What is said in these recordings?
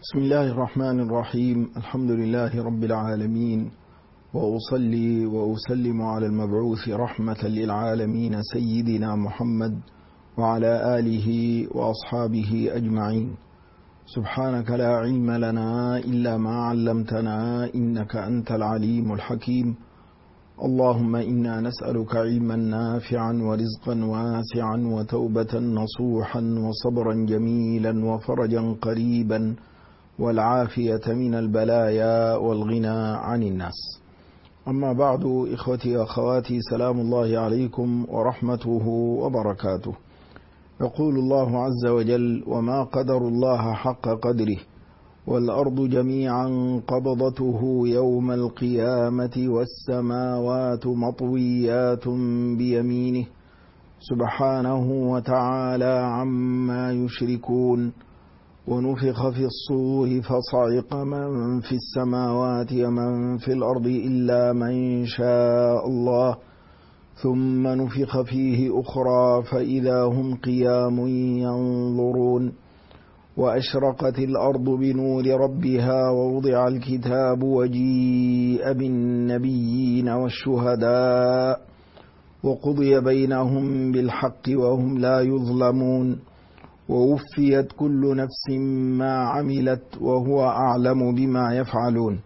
بسم الله الرحمن الرحيم. الحمد لله رب العالمين، وأصلي وأسلم على المبعوث رحمة للعالمين سيدنا محمد وعلى آله وأصحابه أجمعين. سبحانك لا علم لنا إلا ما علمتنا إنك أنت العليم الحكيم. اللهم إنا نسألك علما نافعا ورزقا واسعا وتوبة نصوحا وصبرا جميلا وفرجا قريبا والعافية من البلايا والغنى عن الناس. أما بعد، إخوتي وأخواتي، سلام الله عليكم ورحمته وبركاته. يقول الله عز وجل: وما قدر الله حق قدره والأرض جميعا قبضته يوم القيامة والسماوات مطويات بيمينه سبحانه وتعالى عما يشركون. ونفخ في الصور فصعق من في السماوات ومن في الأرض إلا من شاء الله، ثم نفخ فيه أخرى فإذا هم قيام ينظرون. وأشرقت الأرض بنور ربها ووضع الكتاب وجيء بالنبيين والشهداء وقضي بينهم بالحق وهم لا يظلمون. ووفيت كل نفس ما عملت وهو أعلم بما يفعلون.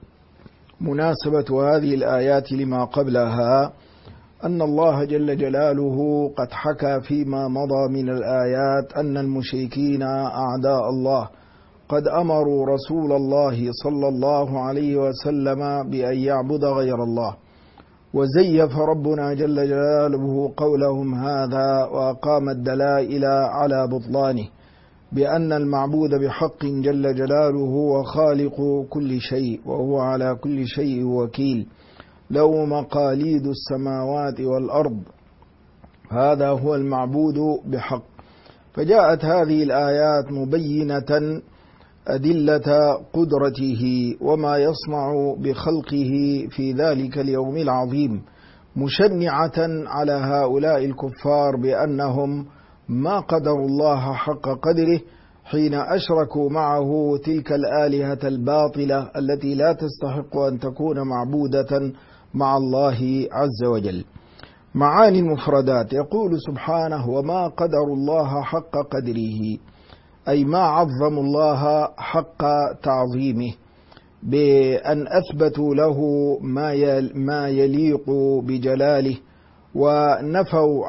مناسبة هذه الآيات لما قبلها أن الله جل جلاله قد حكى فيما مضى من الآيات أن المشركين أعداء الله قد أمروا رسول الله صلى الله عليه وسلم بأن يعبد غير الله، وزيف ربنا جل جلاله قولهم هذا وأقام الدلائل على بطلانه بأن المعبود بحق جل جلاله هو خالق كل شيء وهو على كل شيء وكيل، له مقاليد السماوات والأرض، هذا هو المعبود بحق. فجاءت هذه الآيات مبينة أدلة قدرته وما يصنع بخلقه في ذلك اليوم العظيم، مشنعة على هؤلاء الكفار بأنهم ما قدروا الله حق قدره حين أشركوا معه تلك الآلهة الباطلة التي لا تستحق أن تكون معبودة مع الله عز وجل. معاني المفردات: يقول سبحانه: وما قدروا الله حق قدره، أي ما عظموا الله حق تعظيمه، بأن أثبتوا له ما يليق بجلاله، ونفوا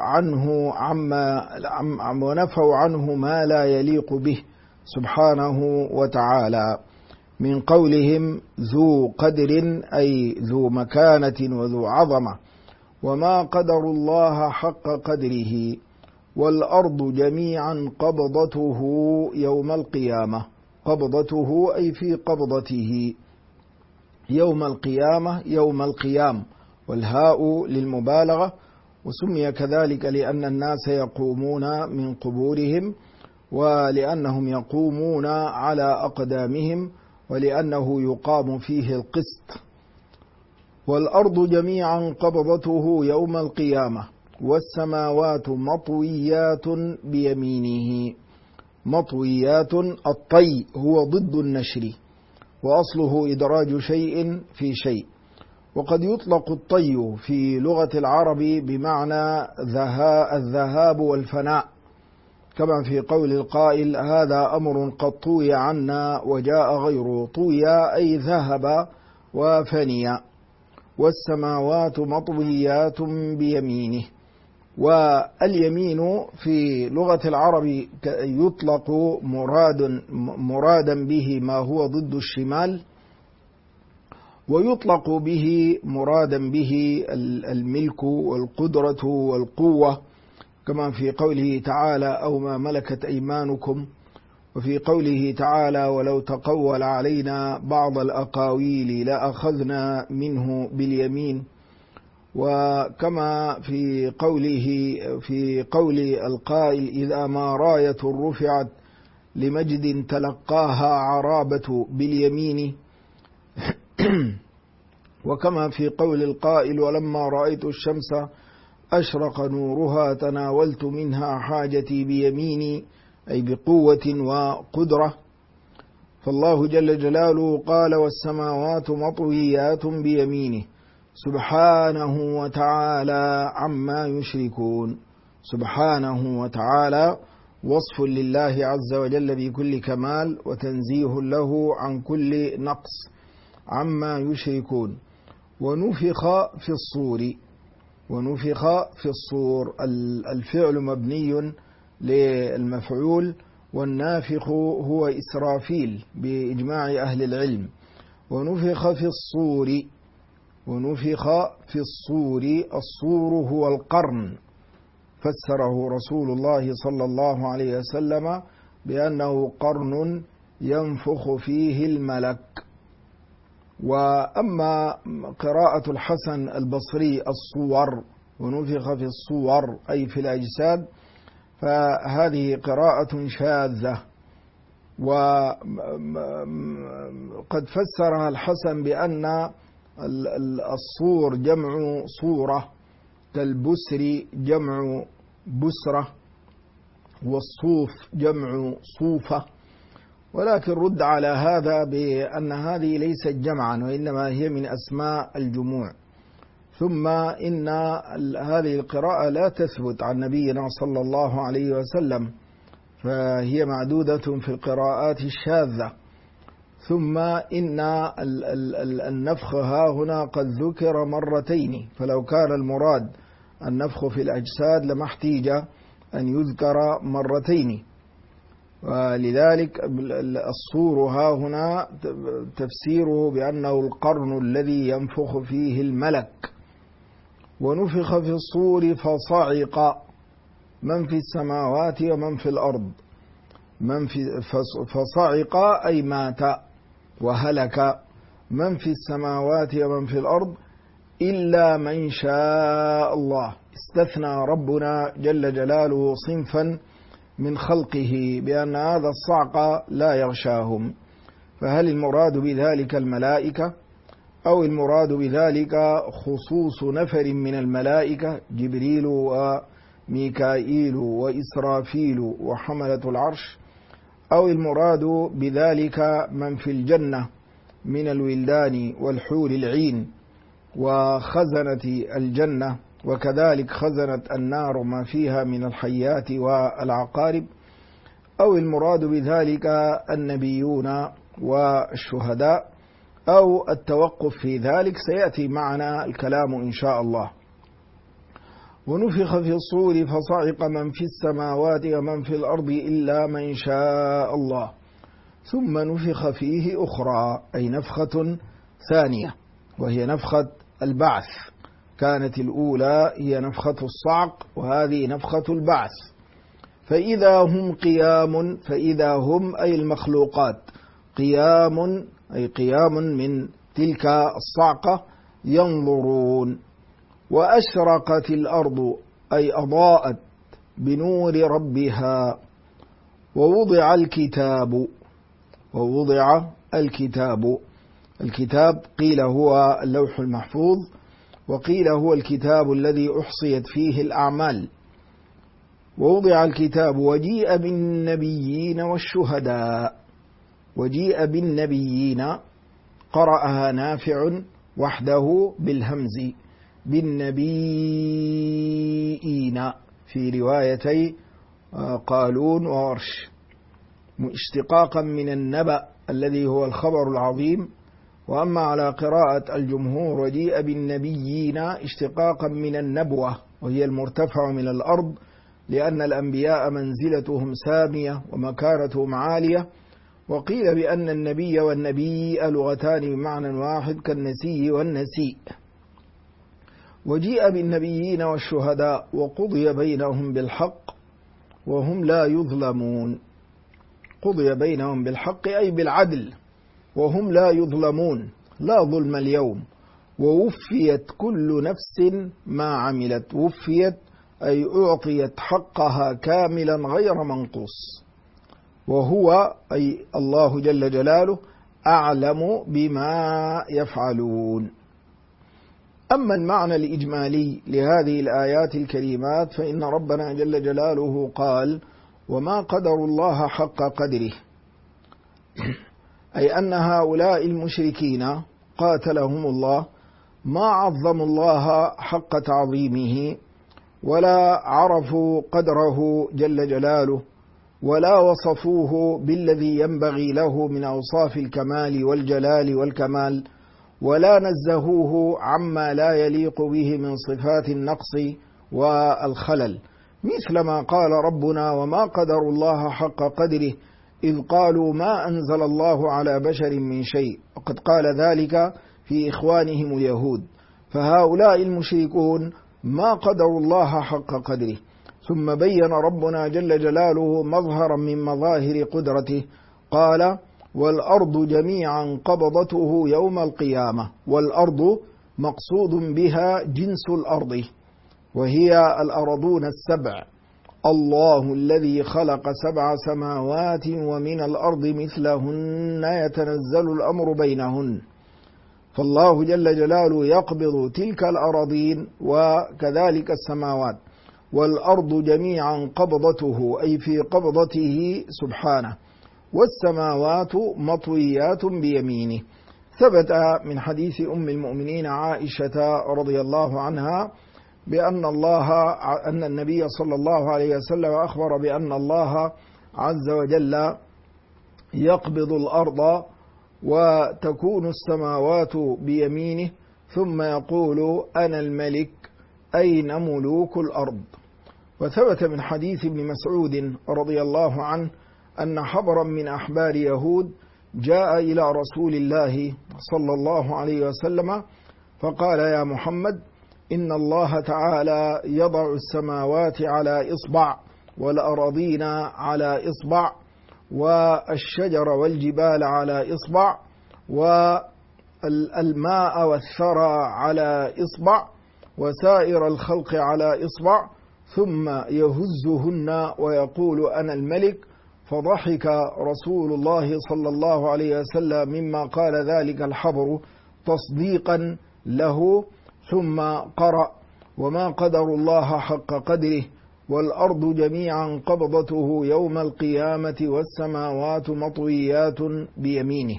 عنه ما لا يليق به سبحانه وتعالى، من قولهم ذو قدر أي ذو مكانة وذو عظمة. وما قدروا الله حق قدره والأرض جميعا قبضته يوم القيامة، قبضته أي في قبضته، يوم القيامة يوم القيام، والهاء للمبالغة، وسمي كذلك لأن الناس يقومون من قبورهم، ولأنهم يقومون على أقدامهم، ولأنه يقام فيه القسط. والأرض جميعا قبضته يوم القيامة والسماوات مطويات بيمينه. مطويات، الطي هو ضد النشر، وأصله إدراج شيء في شيء. وقد يطلق الطي في لغة العرب بمعنى الذهاب والفناء، كما في قول القائل: هذا أمر قد طوي عنا وجاء غيره. طوي أي ذهب وفني. والسماوات مطويات بيمينه. واليمين في لغة العرب يطلق مرادا به ما هو ضد الشمال، ويطلق به مرادا به الملك والقدرة والقوة، كما في قوله تعالى: أو ما ملكت أيمانكم، وفي قوله تعالى: ولو تقول علينا بعض الأقاويل لأخذنا منه باليمين. وكما في قول القائل: إذا ما راية رفعت لمجد تلقاها عرابة باليمين. وكما في قول القائل: ولما رأيت الشمس أشرق نورها تناولت منها حاجتي بيميني، أي بقوة وقدرة. فالله جل جلاله قال والسماوات مطويات بيمينه سبحانه وتعالى عما يشركون. سبحانه وتعالى وصف لله عز وجل بكل كمال وتنزيه له عن كل نقص عما يشركون. ونفخ في الصور. ونفخ في الصور الفعل مبني للمفعول، والنافخ هو إسرافيل بإجماع أهل العلم. ونفخ في الصور. ونفخ في الصور. الصور هو القرن، فسره رسول الله صلى الله عليه وسلم بأنه قرن ينفخ فيه الملك. وأما قراءة الحسن البصري الصور ونفخ في الصور أي في الأجساد، فهذه قراءة شاذة، وقد فسرها الحسن بأن الصور جمع صورة، كالبسر جمع بسرة، والصوف جمع صوفة. ولكن رد على هذا بأن هذه ليست جمعا، وإنما هي من أسماء الجموع. ثم إن هذه القراءة لا تثبت عن نبينا صلى الله عليه وسلم، فهي معدودة في القراءات الشاذة. ثم إن النفخ ها هنا قد ذكر مرتين، فلو كان المراد النفخ في الأجساد لما احتيج أن يذكر مرتين. ولذلك الصور ها هنا تفسيره بأنه القرن الذي ينفخ فيه الملك. ونفخ في الصور فصعق من في السماوات ومن في الأرض. فصعق أي مات وهلك من في السماوات ومن في الأرض إلا من شاء الله. استثنى ربنا جل جلاله صنفا من خلقه بأن هذا الصعق لا يغشاهم، فهل المراد بذلك الملائكة، أو المراد بذلك خصوص نفر من الملائكة جبريل وميكائيل وإسرافيل وحملة العرش، أو المراد بذلك من في الجنة من الولدان والحور العين وخزنة الجنة، وكذلك خزنة النار ما فيها من الحيات والعقارب، أو المراد بذلك النبيون والشهداء، أو التوقف في ذلك سيأتي معنا الكلام إن شاء الله. ونفخ في الصور فصعق من في السماوات ومن في الأرض إلا من شاء الله ثم نفخ فيه أخرى، أي نفخة ثانية، وهي نفخة البعث. كانت الأولى هي نفخة الصعق، وهذه نفخة البعث. فإذا هم قيام، فإذا هم أي المخلوقات قيام، أي قيام من تلك الصعقة ينظرون. وأشرقت الأرض أي أضاءت بنور ربها. ووضع الكتاب. ووضع الكتاب. الكتاب قيل هو اللوح المحفوظ، وقيل هو الكتاب الذي أحصيت فيه الأعمال. ووضع الكتاب وجيء بالنبيين والشهداء. وجيء بالنبيين قرأها نافع وحده بالهمز، بالنبيين في روايتي قالون وورش، اشتقاقا من النبأ الذي هو الخبر العظيم. وأما على قراءة الجمهور وجيء بالنبيين اشتقاقا من النبوة، وهي المرتفع من الأرض، لأن الأنبياء منزلتهم سامية ومكانتهم عالية. وقيل بأن النبي والنبي لغتان بمعنى واحد كالنسي والنسيء. وجيء بالنبيين والشهداء وقضي بينهم بالحق وهم لا يظلمون. قضي بينهم بالحق أي بالعدل، وهم لا يظلمون، لا ظلم اليوم. ووفيت كل نفس ما عملت. وفيت أي أعطيت حقها كاملا غير منقوص. وهو أي الله جل جلاله أعلم بما يفعلون. أما المعنى الإجمالي لهذه الآيات الكريمات فإن ربنا جل جلاله قال: وما قدر الله حق قدره. أي أن هؤلاء المشركين قاتلهم الله ما عظموا الله حق تعظيمه، ولا عرفوا قدره جل جلاله، ولا وصفوه بالذي ينبغي له من أوصاف الكمال والجلال والكمال، ولا نزهوه عما لا يليق به من صفات النقص والخلل، مثل ما قال ربنا: وما قدروا الله حق قدره إذ قالوا ما أنزل الله على بشر من شيء، وقد قال ذلك في إخوانهم اليهود. فهؤلاء المشركون ما قدروا الله حق قدره. ثم بين ربنا جل جلاله مظهرا من مظاهر قدرته، قال: والأرض جميعا قبضته يوم القيامة. والأرض مقصود بها جنس الأرض، وهي الأرضون السبع. الله الذي خلق 7 سماوات ومن الأرض مثلهن يتنزل الأمر بينهن. فالله جل جلاله يقبض تلك الأراضين وكذلك السماوات. والأرض جميعا قبضته أي في قبضته سبحانه، والسماوات مطويات بيمينه. ثبت من حديث أم المؤمنين عائشة رضي الله عنها أن النبي صلى الله عليه وسلم أخبر بأن الله عز وجل يقبض الأرض وتكون السماوات بيمينه، ثم يقول: أنا الملك، أين ملوك الأرض؟ وثبت من حديث ابن مسعود رضي الله عنه أن حبرا من أحبار يهود جاء إلى رسول الله صلى الله عليه وسلم فقال: يا محمد، إن الله تعالى يضع السماوات على إصبع، والأراضين على إصبع، والشجر والجبال على إصبع، والماء والثرى على إصبع، وسائر الخلق على إصبع، ثم يهزهن ويقول: أنا الملك. فضحك رسول الله صلى الله عليه وسلم مما قال ذلك الحبر تصديقا له، ثم قرأ: وما قدروا الله حق قدره والأرض جميعا قبضته يوم القيامة والسماوات مطويات بيمينه.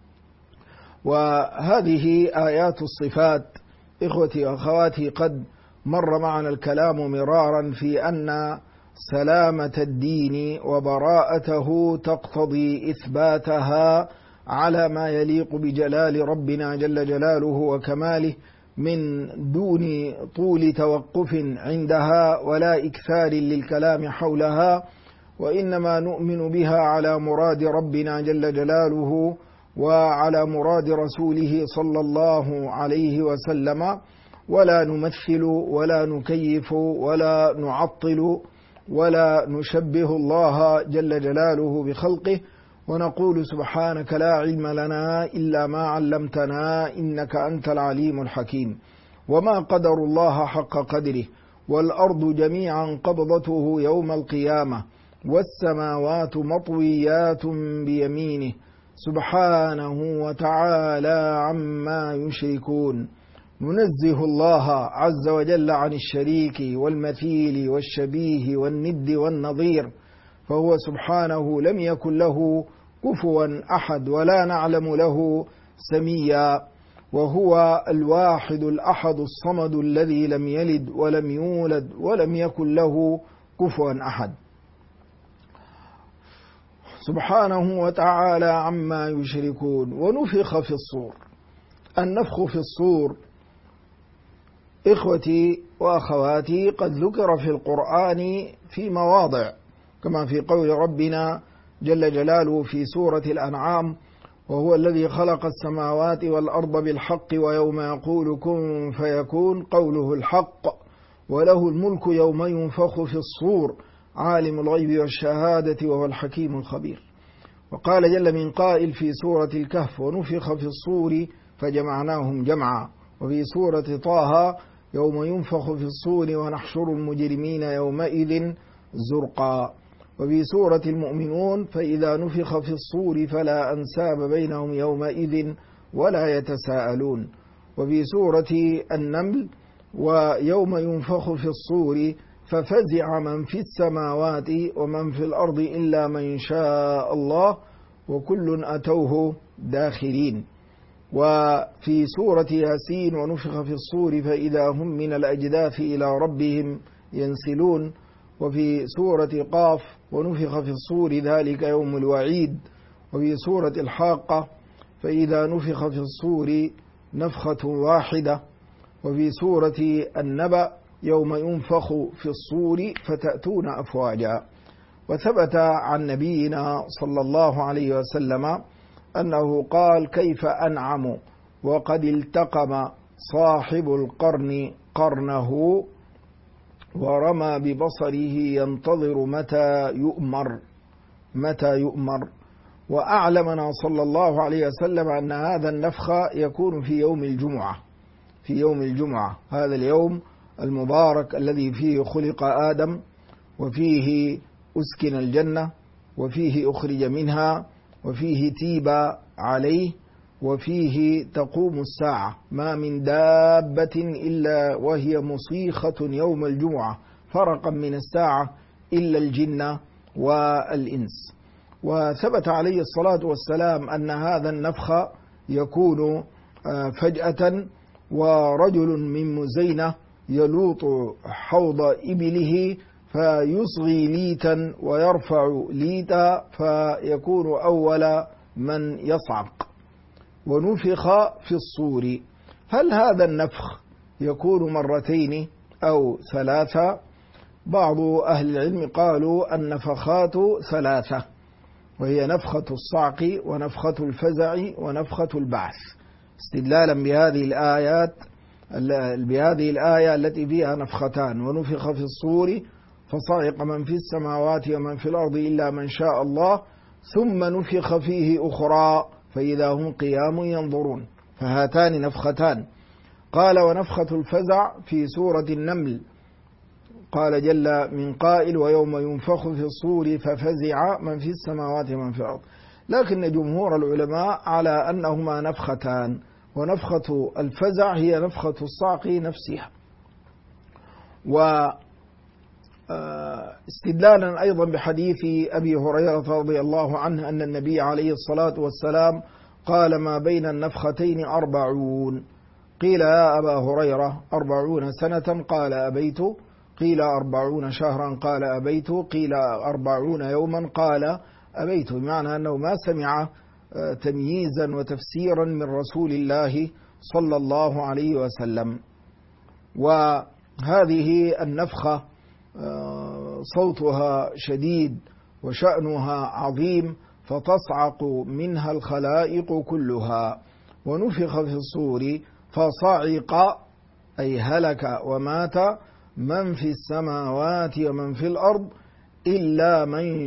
وهذه آيات الصفات إخوتي وأخواتي قد مر معنا الكلام مرارا في أن سلامة الدين وبراءته تقتضي إثباتها على ما يليق بجلال ربنا جل جلاله وكماله، من دون طول توقف عندها ولا إكثار للكلام حولها، وإنما نؤمن بها على مراد ربنا جل جلاله وعلى مراد رسوله صلى الله عليه وسلم، ولا نمثل ولا نكيف ولا نعطل ولا نشبه الله جل جلاله بخلقه، ونقول: سبحانك لا علم لنا إلا ما علمتنا إنك أنت العليم الحكيم. وما قدر الله حق قدره والأرض جميعا قبضته يوم القيامة والسماوات مطويات بيمينه سبحانه وتعالى عما يشركون. ننزه الله عز وجل عن الشريك والمثيل والشبيه والند والنظير، فهو سبحانه لم يكن له كفوا أحد ولا نعلم له سميا، وهو الواحد الأحد الصمد الذي لم يلد ولم يولد ولم يكن له كفوا أحد سبحانه وتعالى عما يشركون. ونفخ في الصور. النفخ في الصور إخوتي وأخواتي قد ذكر في القرآن في مواضع، كما في قول ربنا جل جلاله في سورة الأنعام: وهو الذي خلق السماوات والأرض بالحق ويوم يقول كن فيكون قوله الحق وله الملك يوم ينفخ في الصور عالم الغيب والشهادة وهو الحكيم الخبير. وقال جل من قائل في سورة الكهف: ونفخ في الصور فجمعناهم جمعا. وفي سورة طه: يوم ينفخ في الصور ونحشر المجرمين يومئذ زرقا. وفي سورة المؤمنون: فإذا نفخ في الصور فلا أنساب بينهم يومئذ ولا يتساءلون. وفي سورة النمل: ويوم ينفخ في الصور ففزع من في السماوات ومن في الأرض إلا من شاء الله وكل أتوه داخرين. وفي سورة ياسين ونفخ في الصور فإذا هم من الأجداث إلى ربهم ينسلون. وفي سورة قاف ونفخ في الصور ذلك يوم الوعيد. وفي سورة الحاقة فإذا نفخ في الصور نفخة واحدة. وفي سورة النبأ يوم ينفخ في الصور فتأتون أفواجا. وثبت عن نبينا صلى الله عليه وسلم أنه قال: كيف أنعم وقد التقم صاحب القرن قرنه ورمى ببصره ينتظر متى يؤمر. وأعلمنا صلى الله عليه وسلم أن هذا النفخ يكون في يوم الجمعة، هذا اليوم المبارك الذي فيه خلق آدم، وفيه أسكن الجنة، وفيه أخرج منها، وفيه تيب عليه، وفيه تقوم الساعة. ما من دابة إلا وهي مصيخة يوم الجمعة فرقا من الساعة إلا الجن والإنس. وثبت عليه الصلاة والسلام أن هذا النفخ يكون فجأة، ورجل من مزينة يلوط حوض إبله فيصغي ليتا ويرفع ليتا فيكون أول من يصعق. ونفخ في الصور. هل هذا النفخ يكون مرتين أو ثلاثة؟ بعض أهل العلم قالوا النفخات ثلاثة، وهي نفخة الصعق ونفخة الفزع ونفخة البعث، استدلالا بهذه الآية التي فيها نفختان: ونفخ في الصور فصعق من في السماوات ومن في الأرض إلا من شاء الله ثم نفخ فيه أخرى فإذا هم قيام ينظرون. فهاتان نفختان. قال: ونفخة الفزع في سورة النمل، قال جل من قائل: ويوم ينفخ في الصور ففزع من في السماوات ومن في الأرض. لكن جمهور العلماء على أنهما نفختان، ونفخة الفزع هي نفخة الصعق نفسها. واستدلالا أيضا بحديث أبي هريرة رضي الله عنه أن النبي عليه الصلاة والسلام قال: ما بين النفختين 40. قيل: يا أبا هريرة 40 سنة؟ قال: أبيت. قيل: 40 شهرا؟ قال: أبيت. قيل: 40 يوما؟ قال: أبيت. بمعنى أنه ما سمع تمييزا وتفسيرا من رسول الله صلى الله عليه وسلم. وهذه النفخة صوتها شديد وشأنها عظيم، فتصعق منها الخلائق كلها. ونفخ في الصور فصعق أي هلك ومات من في السماوات ومن في الأرض إلا من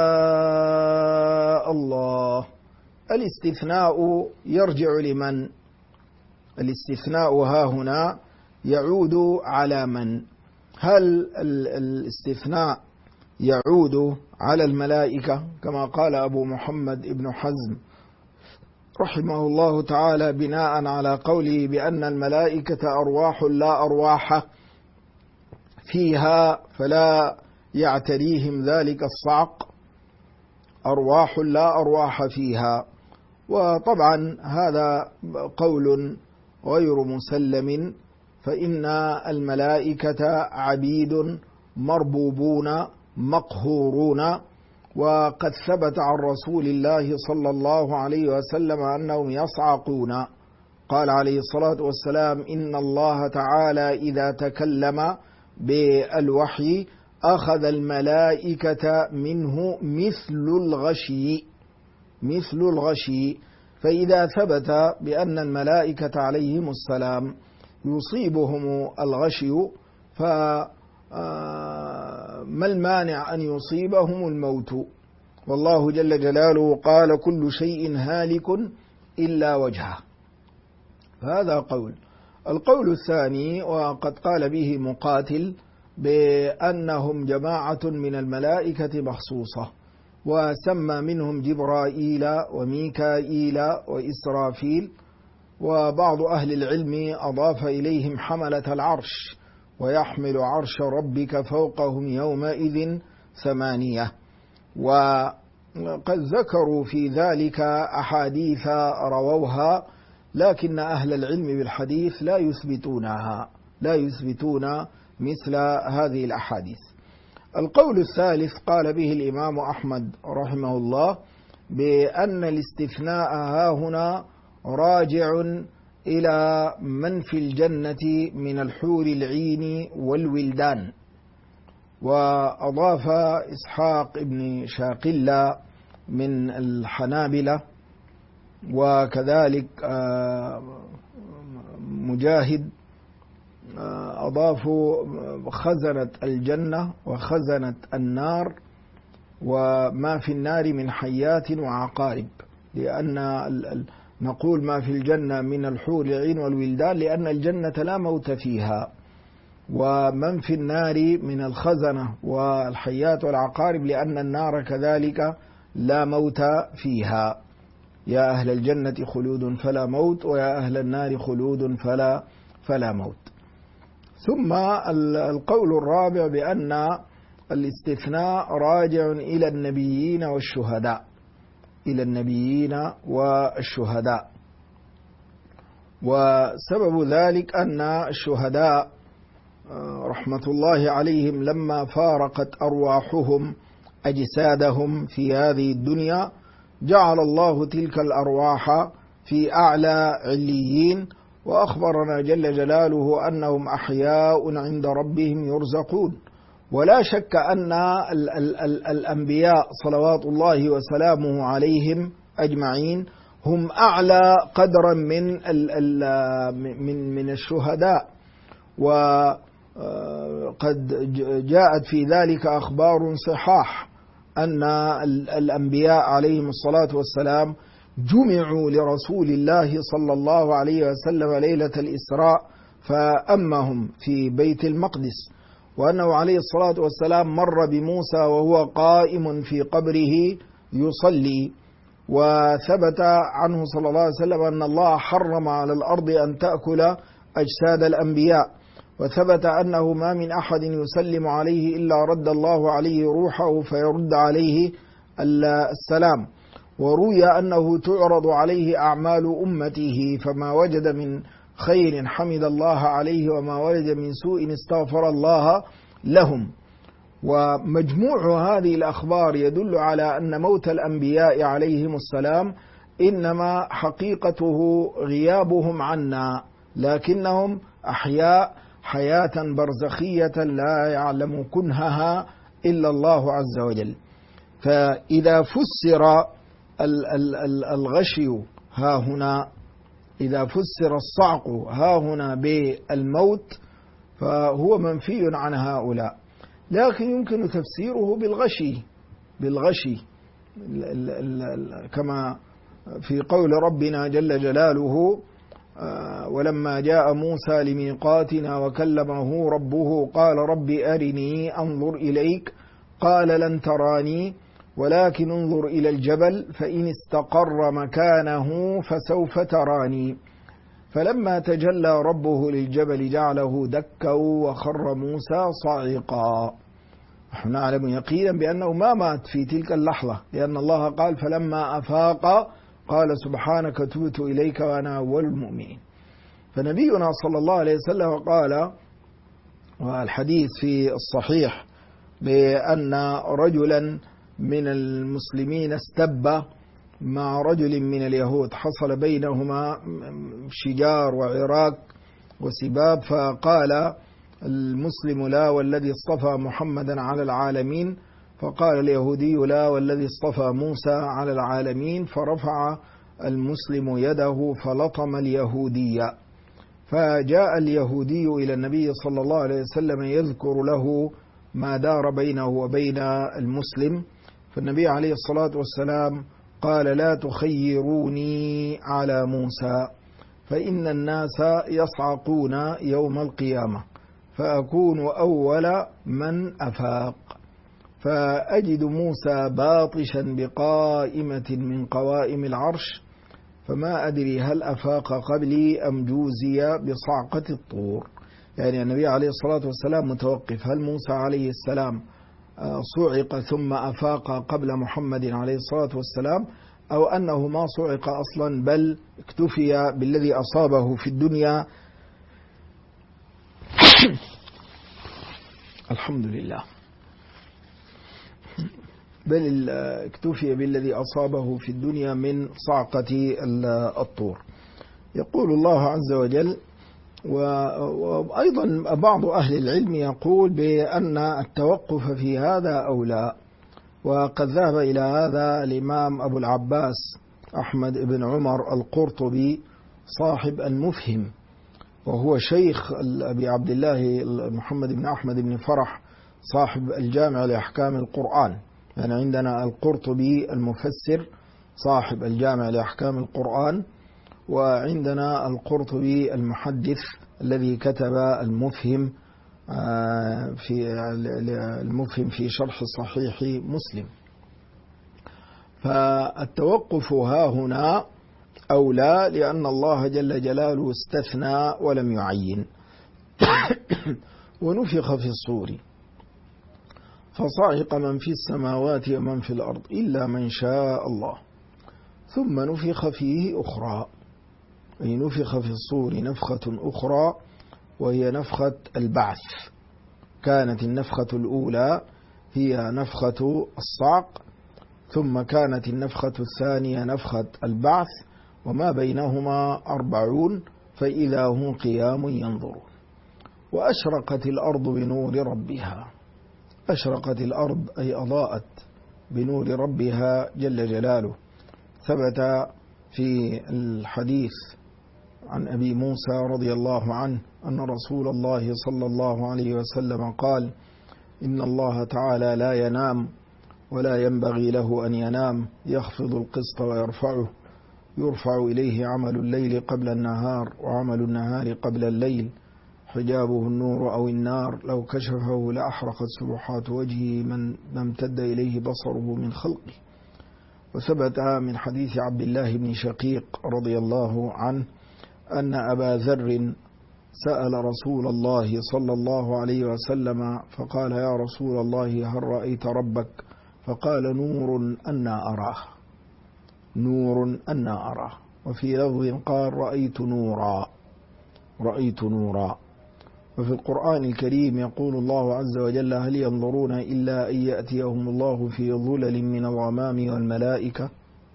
شاء الله. الاستثناء يرجع لمن؟ الاستثناء ها هنا يعود على من؟ هل الاستثناء يعود على الملائكة كما قال أبو محمد ابن حزم رحمه الله تعالى بناء على قوله بأن الملائكة أرواح لا أرواح فيها فلا يعتريهم ذلك الصعق؟ أرواح لا أرواح فيها. وطبعا هذا قول غير مسلم، فإن الملائكة عبيد مربوبون مقهورون. وقد ثبت عن رسول الله صلى الله عليه وسلم أنهم يصعقون. قال عليه الصلاة والسلام: إن الله تعالى إذا تكلم بالوحي أخذ الملائكة منه مثل الغشي. فإذا ثبت بأن الملائكة عليهم السلام يصيبهم الغشي، فما المانع أن يصيبهم الموت؟ والله جل جلاله قال: كل شيء هالك إلا وجهه. هذا قول. القول الثاني وقد قال به مقاتل بأنهم جماعة من الملائكة مخصوصة، وسمى منهم جبرائيل وميكائيل وإسرافيل. وبعض أهل العلم أضاف إليهم حملة العرش: ويحمل عرش ربك فوقهم يومئذ 8. قد ذكروا في ذلك أحاديث رووها، لكن أهل العلم بالحديث لا يثبتون مثل هذه الأحاديث. القول الثالث قال به الإمام أحمد رحمه الله بأن الاستثناء هاهنا راجع إلى من في الجنة من الحور العين والولدان. وأضاف إسحاق بن شاقلة من الحنابلة وكذلك مجاهد أضافوا خزنة الجنة وخزنة النار وما في النار من حيات وعقارب، لأن نقول ما في الجنة من الحور العين والولدان لأن الجنة لا موت فيها، ومن في النار من الخزنة والحيات والعقارب لأن النار كذلك لا موت فيها. يا أهل الجنة خلود فلا موت، ويا أهل النار خلود فلا موت. ثم القول الرابع بأن الاستثناء راجع إلى النبيين والشهداء، وسبب ذلك أن الشهداء رحمة الله عليهم لما فارقت أرواحهم أجسادهم في هذه الدنيا جعل الله تلك الأرواح في أعلى عليين، وأخبرنا جل جلاله أنهم أحياء عند ربهم يرزقون. ولا شك أن الأنبياء صلوات الله وسلامه عليهم أجمعين هم أعلى قدرا من الشهداء، وقد جاءت في ذلك أخبار صحاح أن الأنبياء عليهم الصلاة والسلام جمعوا لرسول الله صلى الله عليه وسلم ليلة الإسراء فأمهم في بيت المقدس، وأنه عليه الصلاة والسلام مر بموسى وهو قائم في قبره يصلي، وثبت عنه صلى الله عليه وسلم أن الله حرم على الأرض أن تأكل أجساد الأنبياء، وثبت أنه ما من أحد يسلم عليه إلا رد الله عليه روحه فيرد عليه السلام. وروي أنه تعرض عليه أعمال أمته فما وجد من خير حمد الله عليه وما وجد من سوء استغفر الله لهم. ومجموع هذه الأخبار يدل على أن موت الأنبياء عليهم السلام إنما حقيقته غيابهم عنا، لكنهم أحياء حياة برزخية لا يعلم كنهها إلا الله عز وجل. فإذا فسر الغشي ها هنا، إذا فسر الصعق ها هنا بالموت فهو منفي عن هؤلاء، لكن يمكن تفسيره بالغشي كما في قول ربنا جل جلاله ولما جاء موسى لميقاتنا وكلمه ربه قال رب أرني أنظر إليك قال لن تراني ولكن انظر إلى الجبل فإن استقر مكانه فسوف تراني فلما تجلى ربه للجبل جعله دكا وخر موسى صاعقا. نحن نعلم يقينا بأنه ما مات في تلك اللحظة، لأن الله قال فلما أفاق قال سبحانك تبت إليك وأنا أول المؤمنين. فنبينا صلى الله عليه وسلم قال، والحديث في الصحيح، بأن رجلا من المسلمين استب مع رجل من اليهود، حصل بينهما شجار وعراك وسباب، فقال المسلم لا والذي اصطفى محمدا على العالمين، فقال اليهودي لا والذي اصطفى موسى على العالمين، فرفع المسلم يده فلطم اليهودي. فجاء اليهودي إلى النبي صلى الله عليه وسلم يذكر له ما دار بينه وبين المسلم، فالنبي عليه الصلاة والسلام قال لا تخيروني على موسى فإن الناس يصعقون يوم القيامة فأكون أول من أفاق، فأجد موسى باطشا بقائمة من قوائم العرش فما أدري هل أفاق قبلي أم جوزي بصعقة الطور. يعني النبي عليه الصلاة والسلام متوقف، هل موسى عليه السلام صعق ثم أفاق قبل محمد عليه الصلاة والسلام، أو أنه ما صعق أصلا بل اكتفي بالذي أصابه في الدنيا الحمد لله، بل اكتفي بالذي أصابه في الدنيا من صعقة الطور. يقول الله عز وجل، وأيضا بعض أهل العلم يقول بأن التوقف في هذا أولى، وقد ذهب إلى هذا الإمام أبو العباس أحمد بن عمر القرطبي صاحب المفهم، وهو شيخ أبي عبد الله محمد بن أحمد بن فرح صاحب الجامع لأحكام القرآن. يعني عندنا القرطبي المفسر صاحب الجامع لأحكام القرآن، وعندنا القرطبي المحدث الذي كتب المفهم في شرح صحيح مسلم. فالتوقف ها هنا أولى، لأن الله جل جلاله استثنى ولم يعين. ونفخ في الصور فصعق من في السماوات ومن في الأرض إلا من شاء الله ثم نفخ فيه أخرى، أي نفخ في الصور نفخة أخرى وهي نفخة البعث. كانت النفخة الأولى هي نفخة الصعق، ثم كانت النفخة الثانية نفخة البعث، وما بينهما 40 فإذا هم قيام ينظرون. وأشرقت الأرض بنور ربها، أشرقت الأرض أي أضاءت بنور ربها جل جلاله. ثبت في الحديث عن أبي موسى رضي الله عنه أن رسول الله صلى الله عليه وسلم قال: إن الله تعالى لا ينام ولا ينبغي له أن ينام، يخفض القسط ويرفعه، يرفع إليه عمل الليل قبل النهار وعمل النهار قبل الليل، حجابه النور أو النار، لو كشفه لأحرقت سبحات وجهه من امتد إليه بصره من خلقه. وثبت من حديث عبد الله بن شقيق رضي الله عنه أن أبا ذر سأل رسول الله صلى الله عليه وسلم فقال: يا رسول الله هل رأيت ربك؟ فقال: نور أنا أراه، نور أنا أراه. وفي لفظ قال: رأيت نورا، رأيت نورا. وفي القرآن الكريم يقول الله عز وجل: هل ينظرون إلا أن يأتيهم الله في ظلل من الغمام والملائكة.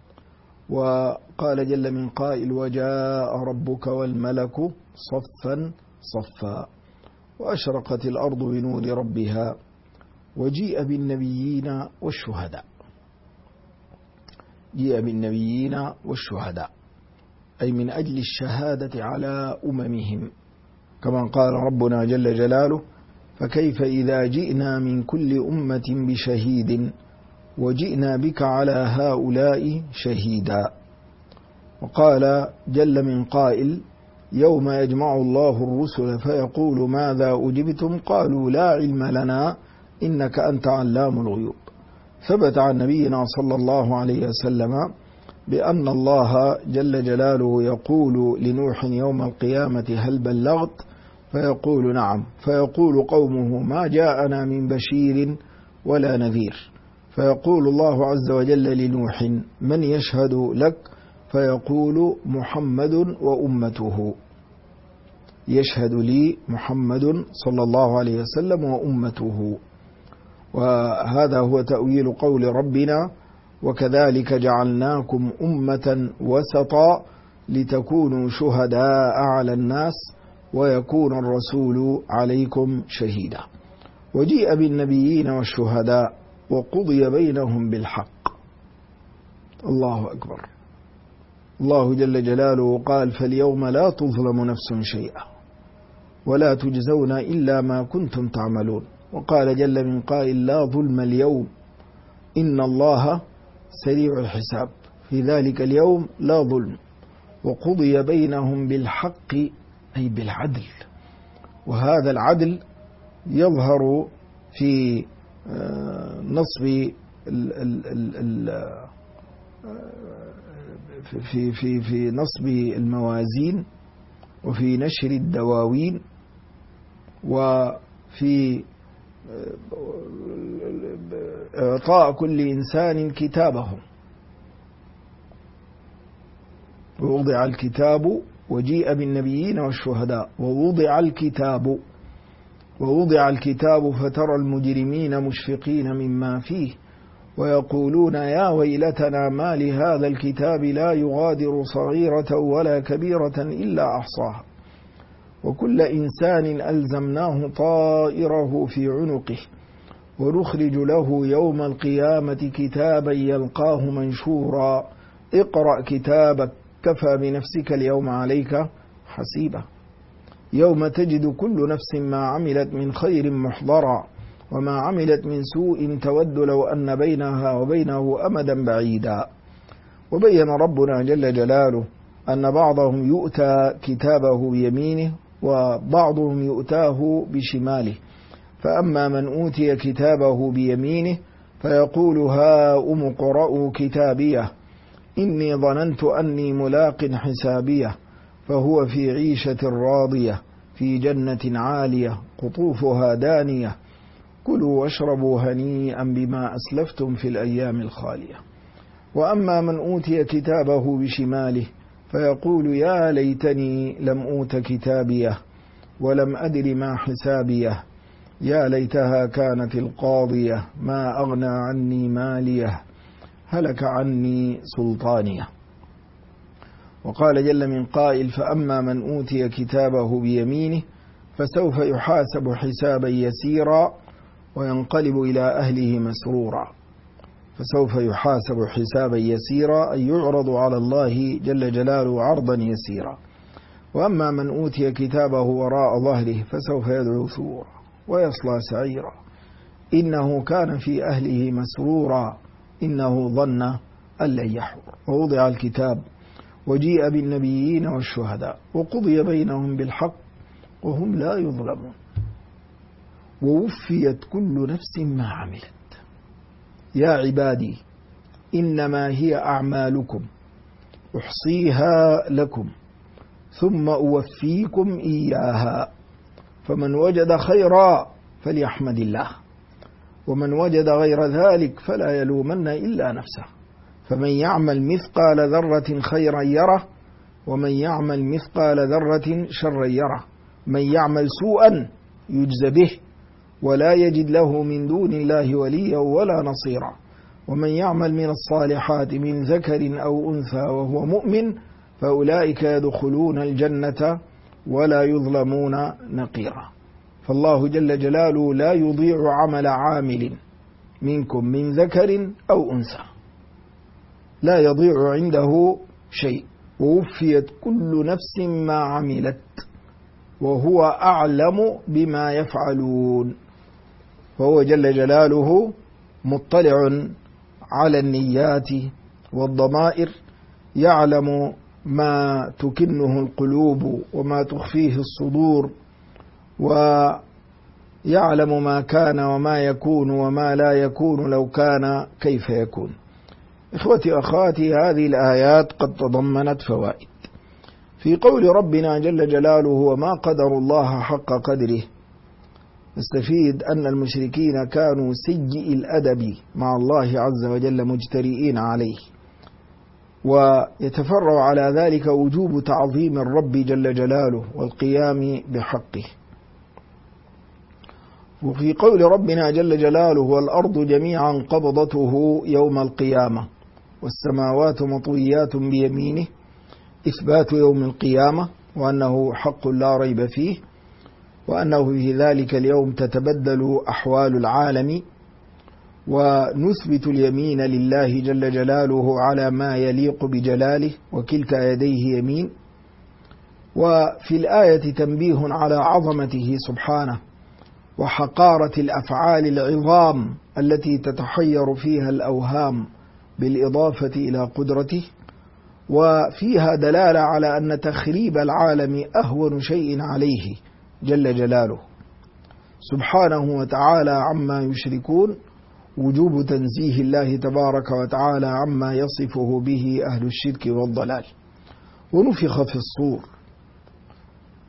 وقال جل من قائل: وجاء ربك والملك صفا صفا. وأشرقت الأرض بنور ربها وجيء بالنبيين والشهداء، جيء بالنبيين والشهداء أي من أجل الشهادة على أممهم، كما قال ربنا جل جلاله: فكيف إذا جئنا من كل أمة بشهيد وجئنا بك على هؤلاء شهيدا. وقال جل من قائل: يوم يجمع الله الرسل فيقول ماذا أجبتم؟ قالوا لا علم لنا إنك أنت علام الغيوب. ثبت عن نبينا صلى الله عليه وسلم بأن الله جل جلاله يقول لنوح يوم القيامة: هل بلغت؟ فيقول: نعم. فيقول قومه: ما جاءنا من بشير ولا نذير. فيقول الله عز وجل لنوح: من يشهد لك؟ فيقول: محمد وأمته، يشهد لي محمد صلى الله عليه وسلم وأمته. وهذا هو تأويل قول ربنا: وكذلك جعلناكم أمة وسطا لتكونوا شهداء على الناس ويكون الرسول عليكم شهيدا. وجيء بالنبيين والشهداء وقضي بينهم بالحق. الله أكبر. الله جل جلاله قال: فاليوم لا تظلم نفس شيئا ولا تجزون إلا ما كنتم تعملون. وقال جل من قائل: لا ظلم اليوم إن الله سريع الحساب. في ذلك اليوم لا ظلم. وقضي بينهم بالحق أي بالعدل. وهذا العدل يظهر في نصب في نصب الموازين، وفي نشر الدواوين، وفي إعطاء كل إنسان كتابه. ووضع الكتاب وجيء بالنبيين والشهداء ووضع الكتاب فترى المجرمين مشفقين مما فيه ويقولون يا ويلتنا ما لهذا الكتاب لا يغادر صغيرة ولا كبيرة إلا أحصاها وكل إنسان ألزمناه طائره في عنقه ونخرج له يوم القيامة كتابا يلقاه منشورا اقرأ كتابك كفى بنفسك اليوم عليك حسيبا يوم تجد كل نفس ما عملت من خير محضرا وما عملت من سوء تود لو أن بينها وبينه أمدا بعيدا. وبين ربنا جل جلاله أن بعضهم يؤتى كتابه بيمينه وبعضهم يؤتاه بشماله فأما من أوتي كتابه بيمينه فيقول هاؤم اقرءوا كتابيه إني ظننت أني ملاق حسابيه فهو في عيشة راضية في جنة عالية قطوفها دانية كلوا واشربوا هنيئا بما أسلفتم في الأيام الخالية. وأما من أوتي كتابه بشماله فيقول يا ليتني لم أوت كتابيه ولم أدر ما حسابيه يا ليتها كانت القاضية ما أغنى عني ماليه هلك عني سلطانيه. وقال جل من قائل فأما من أوتي كتابه بيمينه فسوف يحاسب حسابا يسيرا وينقلب إلى أهله مسرورا. فسوف يحاسب حسابا يسيرا أي يعرض على الله جل جلاله عرضا يسيرا. وأما من أوتي كتابه وراء ظهره فسوف يدعو ثبورا ويصلى سعيرا إنه كان في أهله مسرورا إنه ظن أن لن يحور. ووضع الكتاب وجيء بالنبيين والشهداء وقضي بينهم بالحق وهم لا يظلمون ووفيت كل نفس ما عملت. يا عبادي إنما هي أعمالكم أحصيها لكم ثم أوفيكم إياها فمن وجد خيرا فليحمد الله ومن وجد غير ذلك فلا يلومن إلا نفسه فمن يعمل مثقال ذرة خيرا يره ومن يعمل مثقال ذرة شرا يره من يعمل سوءا يجز به ولا يجد له من دون الله وليا ولا نصيرا ومن يعمل من الصالحات من ذكر أو أنثى وهو مؤمن فأولئك يدخلون الجنة ولا يظلمون نقيرا. فالله جل جلاله لا يضيع عمل عامل منكم من ذكر أو أنثى لا يضيع عنده شيء ووفيت كل نفس ما عملت وهو أعلم بما يفعلون. فهو جل جلاله مطلع على النيات والضمائر يعلم ما تكنه القلوب وما تخفيه الصدور ويعلم ما كان وما يكون وما لا يكون لو كان كيف يكون. إخوتي أخواتي هذه الآيات قد تضمنت فوائد. في قول ربنا جل جلاله وما قدر الله حق قدره نستفيد أن المشركين كانوا سيئي الأدب مع الله عز وجل مجترئين عليه ويتفرع على ذلك وجوب تعظيم الرب جل جلاله والقيام بحقه. وفي قول ربنا جل جلاله والأرض جميعا قبضته يوم القيامة والسماوات مطويات بيمينه إثبات يوم القيامة وأنه حق لا ريب فيه وأنه في ذلك اليوم تتبدل أحوال العالم ونثبت اليمين لله جل جلاله على ما يليق بجلاله وكلتا يديه يمين. وفي الآية تنبيه على عظمته سبحانه وحقارة الأفعال العظام التي تتحير فيها الأوهام بالإضافة إلى قدرته وفيها دلالة على أن تخريب العالم أهون شيء عليه جل جلاله سبحانه وتعالى عما يشركون وجوب تنزيه الله تبارك وتعالى عما يصفه به أهل الشرك والضلال. ونفخ في الصور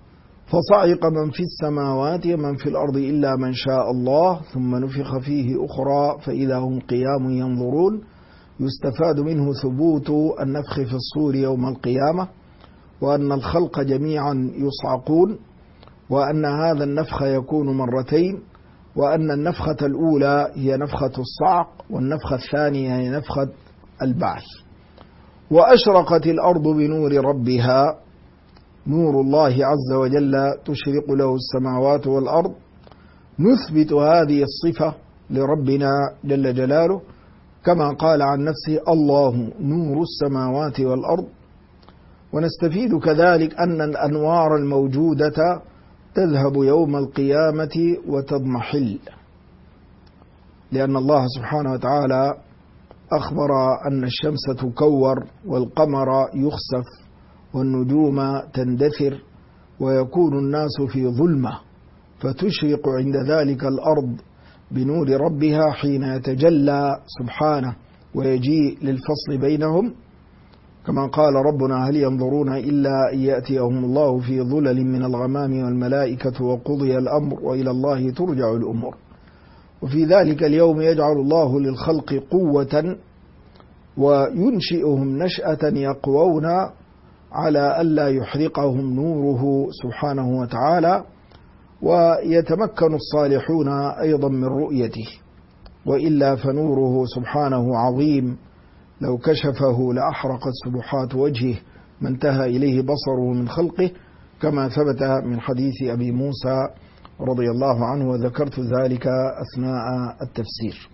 فصعق من في السماوات ومن في الأرض إلا من شاء الله ثم نفخ فيه أخرى فإذا هم قيام ينظرون. يستفاد منه ثبوت النفخ في الصور يوم القيامة، وأن الخلق جميعا يصعقون، وأن هذا النفخ يكون مرتين، وأن النفخة الأولى هي نفخة الصعق، والنفخة الثانية هي نفخة البعث. وأشرقت الأرض بنور ربها، نور الله عز وجل تشرق له السماوات والأرض. نثبت هذه الصفة لربنا جل جلاله كما قال عن نفسه الله نور السماوات والأرض. ونستفيد كذلك أن الأنوار الموجودة تذهب يوم القيامة وتضمحل، لأن الله سبحانه وتعالى أخبر أن الشمس تكور والقمر يخسف والنجوم تندثر ويكون الناس في ظلمة، فتشرق عند ذلك الأرض بنور ربها حين يتجلى سبحانه ويجيء للفصل بينهم، كما قال ربنا هل ينظرون إلا أن يأتيهم الله في ظلل من الغمام والملائكة وقضي الأمر وإلى الله ترجع الأمور. وفي ذلك اليوم يجعل الله للخلق قوة وينشئهم نشأة يقوون على ألا يحرقهم نوره سبحانه وتعالى، ويتمكن الصالحون أيضا من رؤيته، وإلا فنوره سبحانه عظيم لو كشفه لأحرقت سبحات وجهه ما انتهى إليه بصره من خلقه، كما ثبت من حديث أبي موسى رضي الله عنه، وذكرت ذلك أثناء التفسير.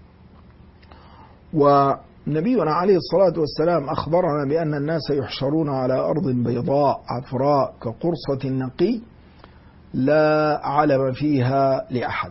ونبينا عليه الصلاة والسلام أخبرنا بأن الناس يحشرون على أرض بيضاء عفراء كقرصة نقي لا علم فيها لأحد.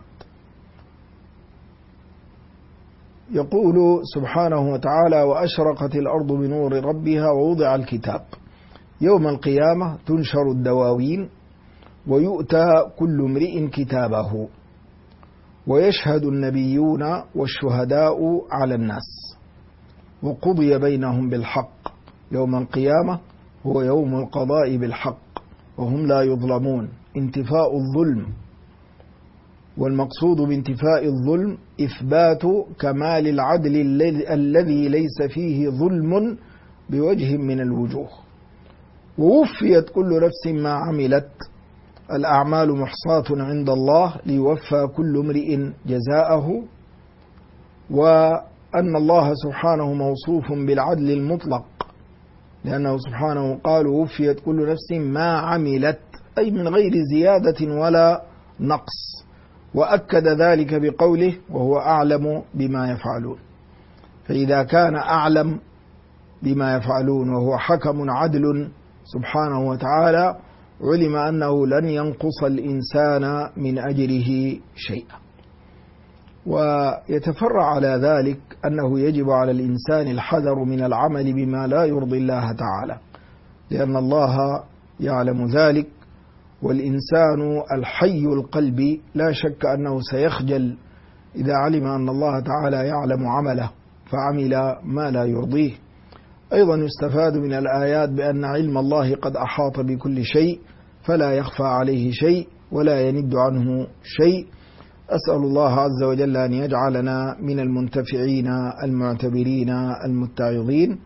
يقول سبحانه وتعالى وأشرقت الأرض بنور ربها ووضع الكتاب. يوم القيامة تنشر الدواوين ويؤتى كل امرئ كتابه، ويشهد النبيون والشهداء على الناس، وقضي بينهم بالحق. يوم القيامة هو يوم القضاء بالحق وهم لا يظلمون، انتفاء الظلم. والمقصود بانتفاء الظلم إثبات كمال العدل الذي ليس فيه ظلم بوجه من الوجوه. ووفيت كل نفس ما عملت، الأعمال محصاة عند الله ليوفى كل امرئ جزاءه. وأن الله سبحانه موصوف بالعدل المطلق، لأنه سبحانه قال وفيت كل نفس ما عملت، أي من غير زيادة ولا نقص، وأكد ذلك بقوله وهو أعلم بما يفعلون. فإذا كان أعلم بما يفعلون وهو حكم عدل سبحانه وتعالى، علم أنه لن ينقص الإنسان من أجره شيئا. ويتفرع على ذلك أنه يجب على الإنسان الحذر من العمل بما لا يرضي الله تعالى، لأن الله يعلم ذلك. والإنسان الحي القلب لا شك أنه سيخجل إذا علم أن الله تعالى يعلم عمله فعمل ما لا يرضيه. أيضا يستفاد من الآيات بأن علم الله قد أحاط بكل شيء، فلا يخفى عليه شيء ولا يند عنه شيء. أسأل الله عز وجل أن يجعلنا من المنتفعين المعتبرين المتعظين.